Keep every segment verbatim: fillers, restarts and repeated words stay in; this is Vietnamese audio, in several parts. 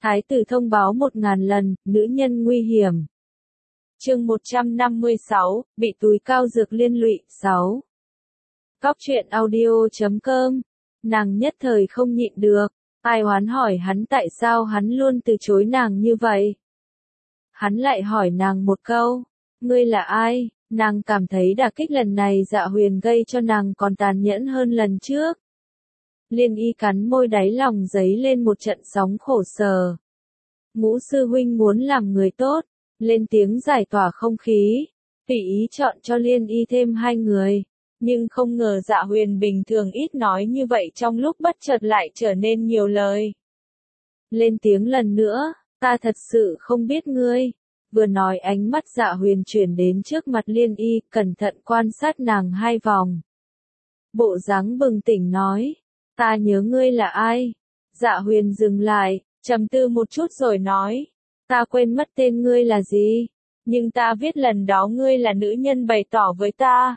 Thái tử thông báo một ngàn lần, nữ nhân nguy hiểm. Chương một trăm năm mươi sáu, bị túi cao dược liên lụy, sáu. Cóc truyện audio chấm com. Nàng nhất thời không nhịn được, ai oán hỏi hắn tại sao hắn luôn từ chối nàng như vậy. Hắn lại hỏi nàng một câu, ngươi là ai? Nàng cảm thấy đả kích lần này Dạ Huyền gây cho nàng còn tàn nhẫn hơn lần trước. Liên Y cắn môi, đáy lòng dấy lên một trận sóng khổ sở. Ngũ sư huynh muốn làm người tốt, lên tiếng giải tỏa không khí, tùy ý chọn cho Liên Y thêm hai người. Nhưng không ngờ Dạ Huyền bình thường ít nói như vậy trong lúc bất chợt lại trở nên nhiều lời. Lên tiếng lần nữa, ta thật sự không biết ngươi. Vừa nói ánh mắt Dạ Huyền chuyển đến trước mặt Liên Y, cẩn thận quan sát nàng hai vòng. Bộ dáng bừng tỉnh nói, ta nhớ ngươi là ai? Dạ Huyền dừng lại, trầm tư một chút rồi nói, ta quên mất tên ngươi là gì, nhưng ta biết lần đó ngươi là nữ nhân bày tỏ với ta.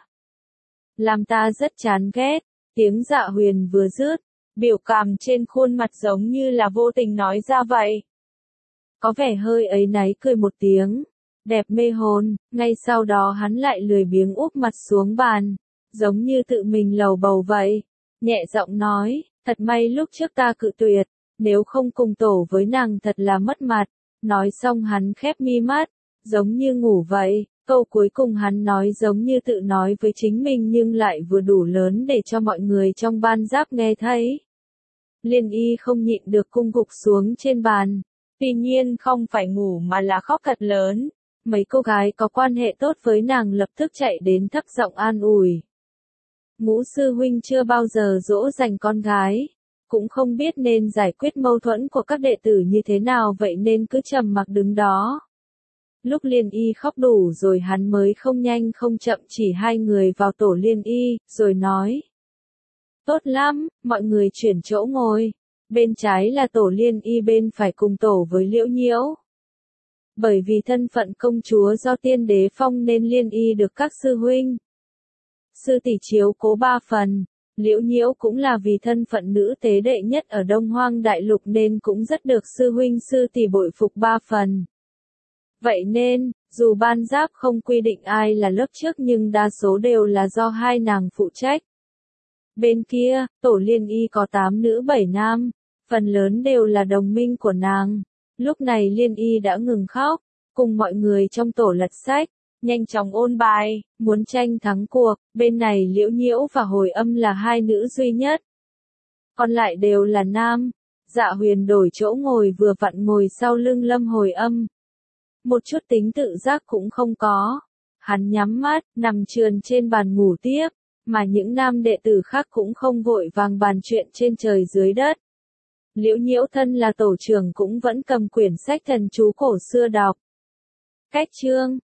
Làm ta rất chán ghét. Tiếng Dạ Huyền vừa dứt, biểu cảm trên khuôn mặt giống như là vô tình nói ra vậy. Có vẻ hơi áy náy cười một tiếng, đẹp mê hồn, ngay sau đó hắn lại lười biếng úp mặt xuống bàn, giống như tự mình lầu bầu vậy, nhẹ giọng nói, thật may lúc trước ta cự tuyệt, nếu không cùng tổ với nàng thật là mất mặt. Nói xong hắn khép mi mắt, giống như ngủ vậy, câu cuối cùng hắn nói giống như tự nói với chính mình nhưng lại vừa đủ lớn để cho mọi người trong ban giáp nghe thấy. Liên Y không nhịn được cung gục xuống trên bàn. Tuy nhiên không phải ngủ mà là khóc thật lớn. Mấy cô gái có quan hệ tốt với nàng lập tức chạy đến thấp giọng an ủi. Ngũ sư huynh chưa bao giờ dỗ dành con gái, cũng không biết nên giải quyết mâu thuẫn của các đệ tử như thế nào vậy nên cứ trầm mặc đứng đó. Lúc Liên Y khóc đủ rồi hắn mới không nhanh không chậm chỉ hai người vào tổ Liên Y, rồi nói. Tốt lắm, mọi người chuyển chỗ ngồi. Bên trái là tổ Liên Y, bên phải cùng tổ với Liễu Nhiễu. Bởi vì thân phận công chúa do tiên đế phong nên Liên Y được các sư huynh, sư tỷ chiếu cố ba phần. Liễu Nhiễu cũng là vì thân phận nữ tế đệ nhất ở Đông Hoang Đại Lục nên cũng rất được sư huynh sư tỷ bội phục ba phần. Vậy nên, dù ban giáp không quy định ai là lớp trước nhưng đa số đều là do hai nàng phụ trách. Bên kia, tổ Liên Y có tám nữ bảy nam, phần lớn đều là đồng minh của nàng. Lúc này Liên Y đã ngừng khóc, cùng mọi người trong tổ lật sách, nhanh chóng ôn bài, muốn tranh thắng cuộc. Bên này Liễu Nhiễu và Hồi Âm là hai nữ duy nhất, còn lại đều là nam. Dạ Huyền đổi chỗ ngồi vừa vặn ngồi sau lưng Lâm Hồi Âm. Một chút tính tự giác cũng không có. Hắn nhắm mắt, nằm trườn trên bàn ngủ tiếp, mà những nam đệ tử khác cũng không vội vàng bàn chuyện trên trời dưới đất. Liễu Nhiễu thân là tổ trưởng cũng vẫn cầm quyển sách thần chú cổ xưa đọc. Cách chương,